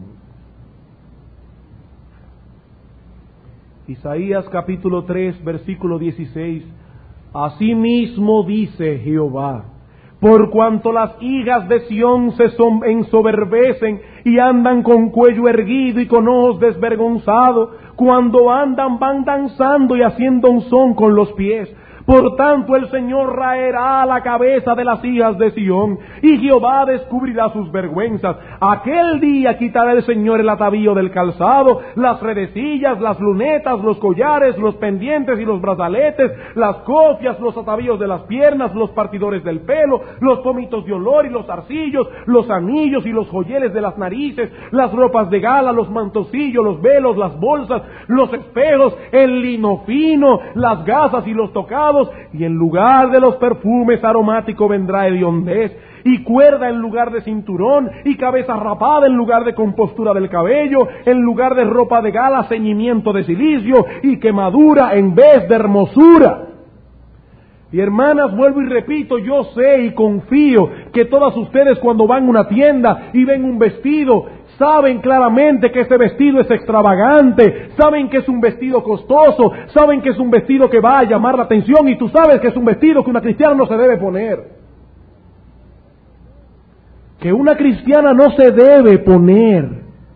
Isaías capítulo tres, versículo dieciséis. Asimismo dice Jehová, por cuanto las hijas de Sión se ensoberbecen y andan con cuello erguido y con ojos desvergonzados, cuando andan van danzando y haciendo un son con los pies. Por tanto el Señor raerá la cabeza de las hijas de Sión, y Jehová descubrirá sus vergüenzas. Aquel día quitará el Señor el atavío del calzado, las redecillas, las lunetas, los collares, los pendientes y los brazaletes, las cofias, los atavíos de las piernas, los partidores del pelo, los pomitos de olor y los zarcillos, los anillos y los joyeles de las narices, las ropas de gala, los mantocillos, los velos, las bolsas, los espejos, el lino fino, las gasas y los tocados. Y en lugar de los perfumes aromáticos vendrá hediondez, y cuerda en lugar de cinturón, y cabeza rapada en lugar de compostura del cabello, en lugar de ropa de gala, ceñimiento de cilicio, y quemadura en vez de hermosura. Y hermanas, vuelvo y repito, yo sé y confío que todas ustedes cuando van a una tienda y ven un vestido, saben claramente que este vestido es extravagante, saben que es un vestido costoso, saben que es un vestido que va a llamar la atención, y tú sabes que es un vestido que una cristiana no se debe poner. Que una cristiana no se debe poner.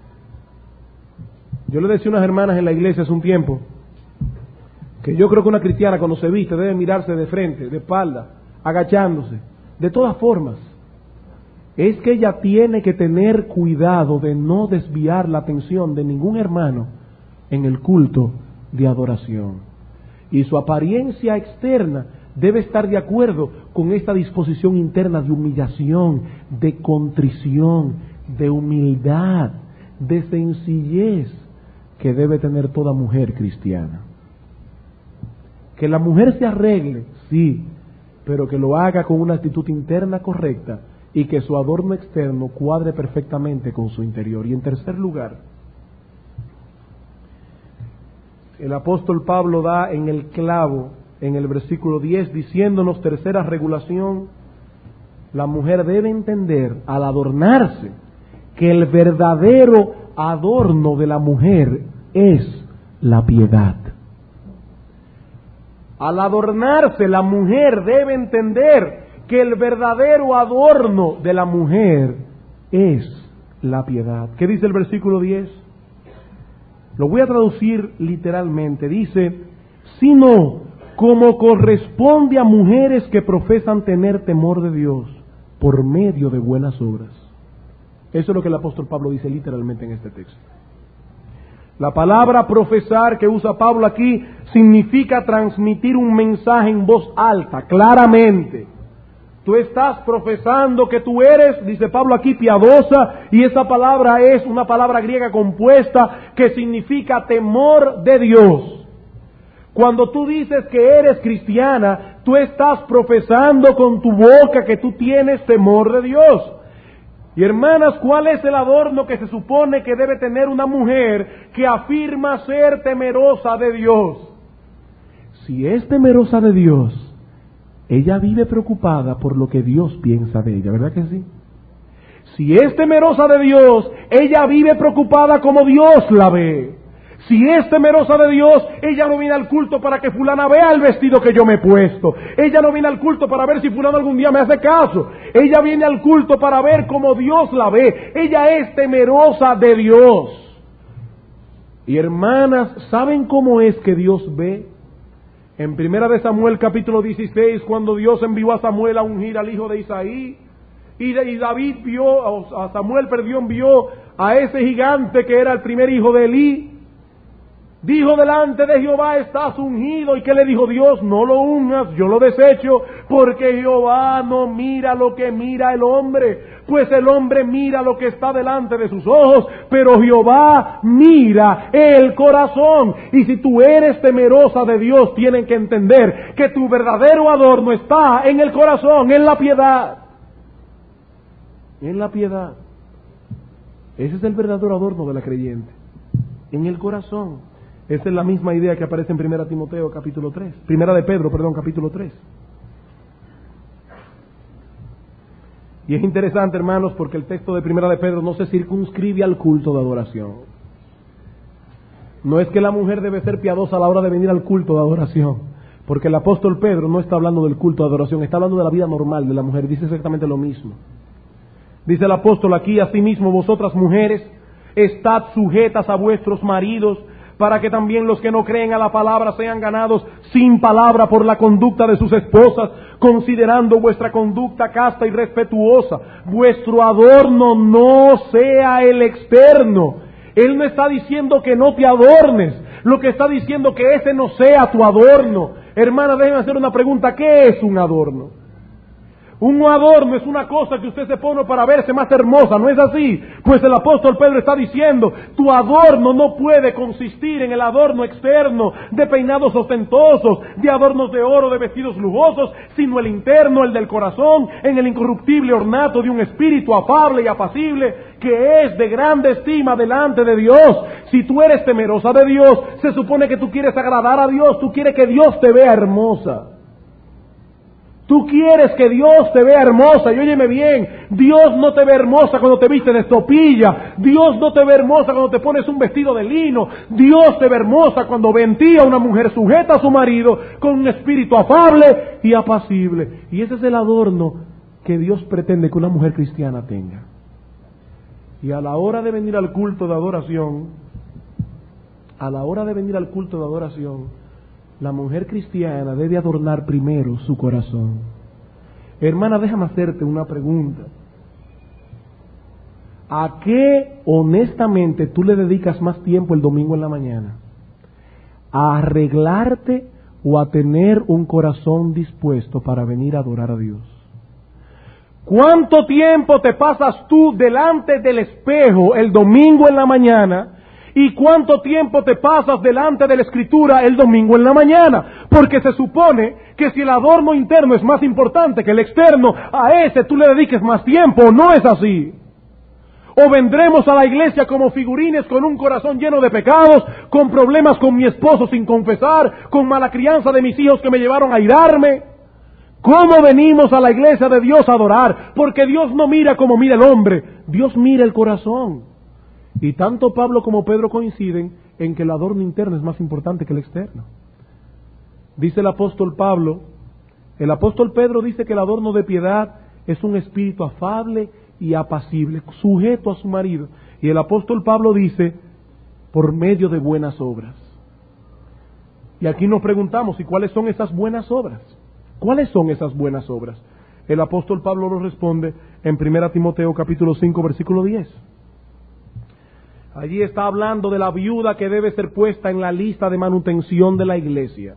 Yo le decía a unas hermanas en la iglesia hace un tiempo, que yo creo que una cristiana cuando se viste debe mirarse de frente, de espalda, agachándose, de todas formas. Es que ella tiene que tener cuidado de no desviar la atención de ningún hermano en el culto de adoración. Y su apariencia externa debe estar de acuerdo con esta disposición interna de humillación, de contrición, de humildad, de sencillez que debe tener toda mujer cristiana. Que la mujer se arregle, sí, pero que lo haga con una actitud interna correcta y que su adorno externo cuadre perfectamente con su interior. Y en tercer lugar, el apóstol Pablo da en el clavo, en el versículo diez, diciéndonos, tercera regulación, la mujer debe entender al adornarse que el verdadero adorno de la mujer es la piedad. Al adornarse, la mujer debe entender que el verdadero adorno de la mujer es la piedad. ¿Qué dice el versículo diez? Lo voy a traducir literalmente. Dice, sino como corresponde a mujeres que profesan tener temor de Dios por medio de buenas obras. Eso es lo que el apóstol Pablo dice literalmente en este texto. La palabra profesar que usa Pablo aquí significa transmitir un mensaje en voz alta, claramente. Tú estás profesando que tú eres, dice Pablo aquí, piadosa, y esa palabra es una palabra griega compuesta que significa temor de Dios. Cuando tú dices que eres cristiana, tú estás profesando con tu boca que tú tienes temor de Dios. Y hermanas, ¿cuál es el adorno que se supone que debe tener una mujer que afirma ser temerosa de Dios? Si es temerosa de Dios, ella vive preocupada por lo que Dios piensa de ella, ¿verdad que sí? Si es temerosa de Dios, ella vive preocupada como Dios la ve. Si es temerosa de Dios, ella no viene al culto para que fulana vea el vestido que yo me he puesto. Ella no viene al culto para ver si fulano algún día me hace caso. Ella viene al culto para ver cómo Dios la ve. Ella es temerosa de Dios. Y hermanas, ¿saben cómo es que Dios ve? En primera de Samuel capítulo dieciséis, cuando Dios envió a Samuel a ungir al hijo de Isaí, y, de, y David vio, a Samuel perdió, envió a ese gigante que era el primer hijo de Elí. Dijo: delante de Jehová estás ungido. ¿Y qué le dijo Dios? No lo unjas, yo lo desecho, porque Jehová no mira lo que mira el hombre, pues el hombre mira lo que está delante de sus ojos, pero Jehová mira el corazón. Y si tú eres temerosa de Dios, tienen que entender que tu verdadero adorno está en el corazón, en la piedad. En la piedad. Ese es el verdadero adorno de la creyente, en el corazón. Esa es la misma idea que aparece en Primera Timoteo capítulo tres. Primera de Pedro, perdón, capítulo tres. Y es interesante, hermanos, porque el texto de Primera de Pedro no se circunscribe al culto de adoración. No es que la mujer debe ser piadosa a la hora de venir al culto de adoración, porque el apóstol Pedro no está hablando del culto de adoración, está hablando de la vida normal de la mujer. Dice exactamente lo mismo. Dice el apóstol aquí: asimismo vosotras mujeres, estad sujetas a vuestros maridos, para que también los que no creen a la palabra sean ganados sin palabra por la conducta de sus esposas, considerando vuestra conducta casta y respetuosa. Vuestro adorno no sea el externo. Él no está diciendo que no te adornes, lo que está diciendo que ese no sea tu adorno. Hermana, déjenme hacer una pregunta: ¿qué es un adorno? Un adorno es una cosa que usted se pone para verse más hermosa, ¿no es así? Pues el apóstol Pedro está diciendo: tu adorno no puede consistir en el adorno externo de peinados ostentosos, de adornos de oro, de vestidos lujosos, sino el interno, el del corazón, en el incorruptible ornato de un espíritu afable y apacible, que es de grande estima delante de Dios. Si tú eres temerosa de Dios, se supone que tú quieres agradar a Dios, tú quieres que Dios te vea hermosa. Tú quieres que Dios te vea hermosa. Y óyeme bien, Dios no te ve hermosa cuando te viste de estopilla. Dios no te ve hermosa cuando te pones un vestido de lino. Dios te ve hermosa cuando ve en ti a una mujer sujeta a su marido, con un espíritu afable y apacible. Y ese es el adorno que Dios pretende que una mujer cristiana tenga. Y a la hora de venir al culto de adoración, a la hora de venir al culto de adoración, la mujer cristiana debe adornar primero su corazón. Hermana, déjame hacerte una pregunta. ¿A qué honestamente tú le dedicas más tiempo el domingo en la mañana? ¿A arreglarte o a tener un corazón dispuesto para venir a adorar a Dios? ¿Cuánto tiempo te pasas tú delante del espejo el domingo en la mañana? ¿Y cuánto tiempo te pasas delante de la Escritura el domingo en la mañana? Porque se supone que si el adorno interno es más importante que el externo, a ese tú le dediques más tiempo. ¿No es así? O vendremos a la iglesia como figurines con un corazón lleno de pecados, con problemas con mi esposo sin confesar, con mala crianza de mis hijos que me llevaron a airarme. ¿Cómo venimos a la iglesia de Dios a adorar? Porque Dios no mira como mira el hombre, Dios mira el corazón. Y tanto Pablo como Pedro coinciden en que el adorno interno es más importante que el externo. Dice el apóstol Pablo, el apóstol Pedro dice que el adorno de piedad es un espíritu afable y apacible, sujeto a su marido. Y el apóstol Pablo dice, por medio de buenas obras. Y aquí nos preguntamos, ¿y cuáles son esas buenas obras? ¿Cuáles son esas buenas obras? El apóstol Pablo nos responde en Primera Timoteo capítulo cinco, versículo diez. Allí está hablando de la viuda que debe ser puesta en la lista de manutención de la iglesia.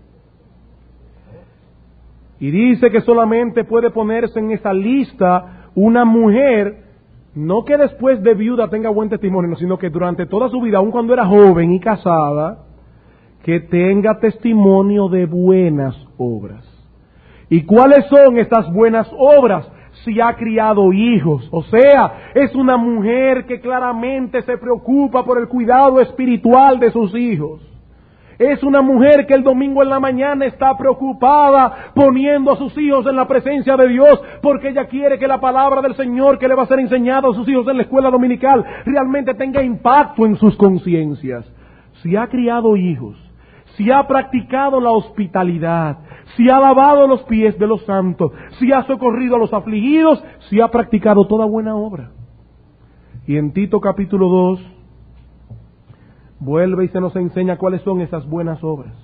Y dice que solamente puede ponerse en esa lista una mujer, no que después de viuda tenga buen testimonio, sino que durante toda su vida, aun cuando era joven y casada, que tenga testimonio de buenas obras. ¿Y cuáles son estas buenas obras? Si ha criado hijos, o sea, es una mujer que claramente se preocupa por el cuidado espiritual de sus hijos. Es una mujer que el domingo en la mañana está preocupada poniendo a sus hijos en la presencia de Dios, porque ella quiere que la palabra del Señor que le va a ser enseñada a sus hijos en la escuela dominical realmente tenga impacto en sus conciencias. Si ha criado hijos, si ha practicado la hospitalidad, si ha lavado los pies de los santos, si ha socorrido a los afligidos, si ha practicado toda buena obra. Y en Tito capítulo dos, vuelve y se nos enseña cuáles son esas buenas obras.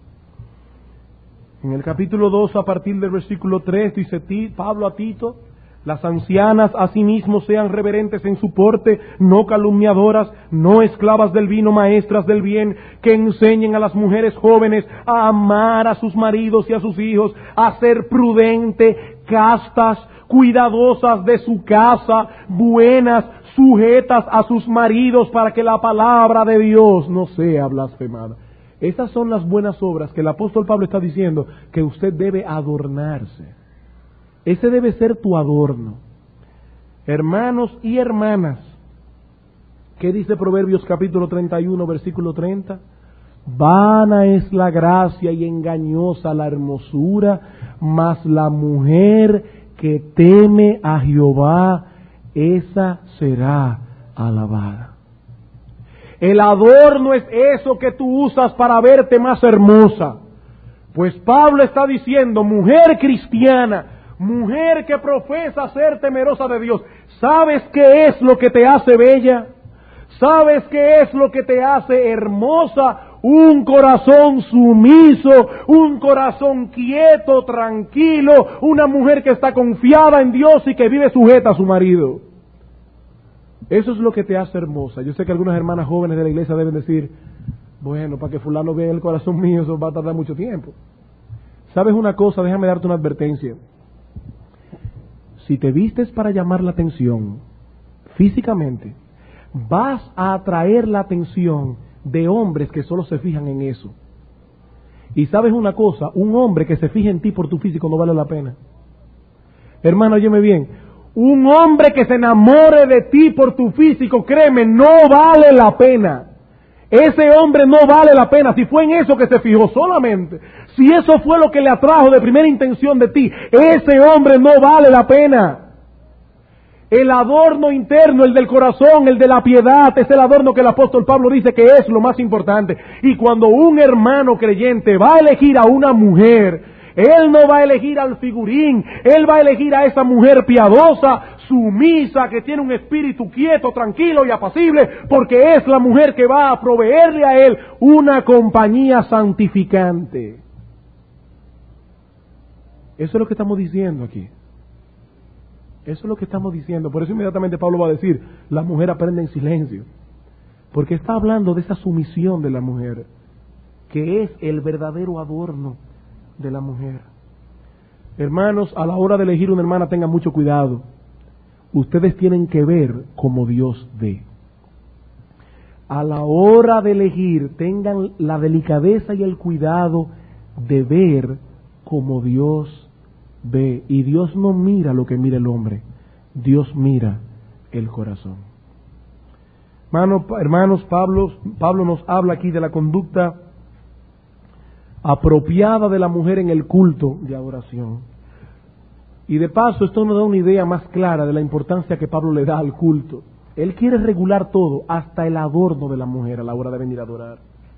En el capítulo dos, a partir del versículo tres, dice Pablo a Tito, Las ancianas asimismo sean reverentes en su porte, no calumniadoras, no esclavas del vino, maestras del bien, que enseñen a las mujeres jóvenes a amar a sus maridos y a sus hijos, a ser prudentes, castas, cuidadosas de su casa, buenas, sujetas a sus maridos, para que la palabra de Dios no sea blasfemada. Esas son las buenas obras que el apóstol Pablo está diciendo que usted debe adornarse. Ese debe ser tu adorno. Hermanos y hermanas, ¿qué dice Proverbios capítulo treinta y uno, versículo treinta? Vana es la gracia y engañosa la hermosura, mas la mujer que teme a Jehová, esa será alabada. El adorno es eso que tú usas para verte más hermosa. Pues Pablo está diciendo, mujer cristiana, mujer que profesa ser temerosa de Dios, ¿sabes qué es lo que te hace bella? ¿Sabes qué es lo que te hace hermosa? Un corazón sumiso, un corazón quieto, tranquilo, una mujer que está confiada en Dios y que vive sujeta a su marido. Eso es lo que te hace hermosa. Yo sé que algunas hermanas jóvenes de la iglesia deben decir, bueno, para que fulano vea el corazón mío, eso va a tardar mucho tiempo. ¿Sabes una cosa? Déjame darte una advertencia. Si te vistes para llamar la atención físicamente, vas a atraer la atención de hombres que solo se fijan en eso. Y sabes una cosa, un hombre que se fije en ti por tu físico no vale la pena. Hermano, óyeme bien, un hombre que se enamore de ti por tu físico, créeme, no vale la pena. Ese hombre no vale la pena si fue en eso que se fijó solamente. Si eso fue lo que le atrajo de primera intención de ti, ese hombre no vale la pena. El adorno interno, el del corazón, el de la piedad, es el adorno que el apóstol Pablo dice que es lo más importante. Y cuando un hermano creyente va a elegir a una mujer, él no va a elegir al figurín, él va a elegir a esa mujer piadosa, sumisa, que tiene un espíritu quieto, tranquilo y apacible, porque es la mujer que va a proveerle a él una compañía santificante. Eso es lo que estamos diciendo aquí. Eso es lo que estamos diciendo. Por eso inmediatamente Pablo va a decir, la mujer aprende en silencio. Porque está hablando de esa sumisión de la mujer, que es el verdadero adorno de la mujer. Hermanos, a la hora de elegir una hermana tengan mucho cuidado. Ustedes tienen que ver como Dios ve. A la hora de elegir tengan la delicadeza y el cuidado de ver como Dios ve. Y Dios no mira lo que mira el hombre, Dios mira el corazón. Hermanos, hermanos Pablo, Pablo nos habla aquí de la conducta apropiada de la mujer en el culto de adoración. Y de paso, esto nos da una idea más clara de la importancia que Pablo le da al culto. Él quiere regular todo, hasta el adorno de la mujer a la hora de venir a adorar.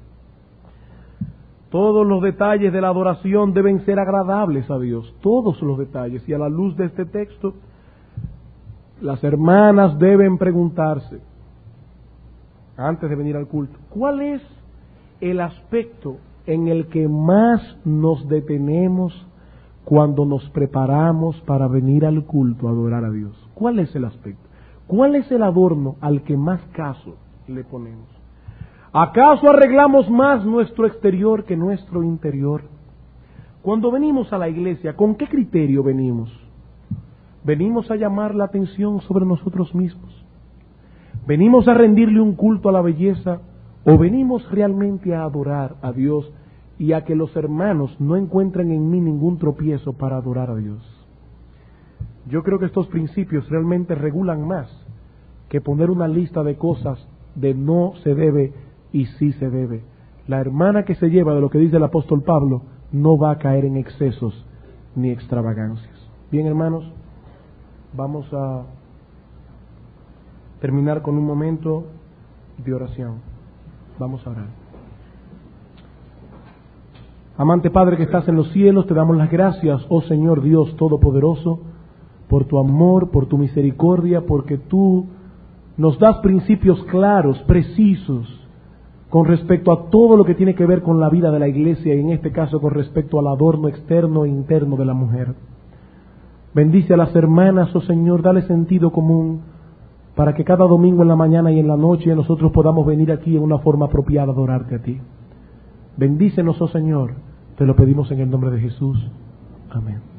Todos los detalles de la adoración deben ser agradables a Dios, todos los detalles. Y a la luz de este texto, las hermanas deben preguntarse, antes de venir al culto, ¿cuál es el aspecto en el que más nos detenemos cuando nos preparamos para venir al culto a adorar a Dios? ¿Cuál es el aspecto? ¿Cuál es el adorno al que más caso le ponemos? ¿Acaso arreglamos más nuestro exterior que nuestro interior? Cuando venimos a la iglesia, ¿con qué criterio venimos? ¿Venimos a llamar la atención sobre nosotros mismos? ¿Venimos a rendirle un culto a la belleza? ¿O venimos realmente a adorar a Dios y a que los hermanos no encuentren en mí ningún tropiezo para adorar a Dios? Yo creo que estos principios realmente regulan más que poner una lista de cosas de no se debe y sí se debe. La hermana que se lleva de lo que dice el apóstol Pablo no va a caer en excesos ni extravagancias. Bien, hermanos, vamos a terminar con un momento de oración. Vamos a orar. Amante Padre que estás en los cielos, te damos las gracias, oh Señor Dios Todopoderoso, por tu amor, por tu misericordia, porque tú nos das principios claros, precisos, con respecto a todo lo que tiene que ver con la vida de la iglesia y en este caso con respecto al adorno externo e interno de la mujer. Bendice a las hermanas, oh Señor, dale sentido común para que cada domingo en la mañana y en la noche nosotros podamos venir aquí en una forma apropiada a adorarte a ti. Bendícenos, oh Señor, te lo pedimos en el nombre de Jesús. Amén.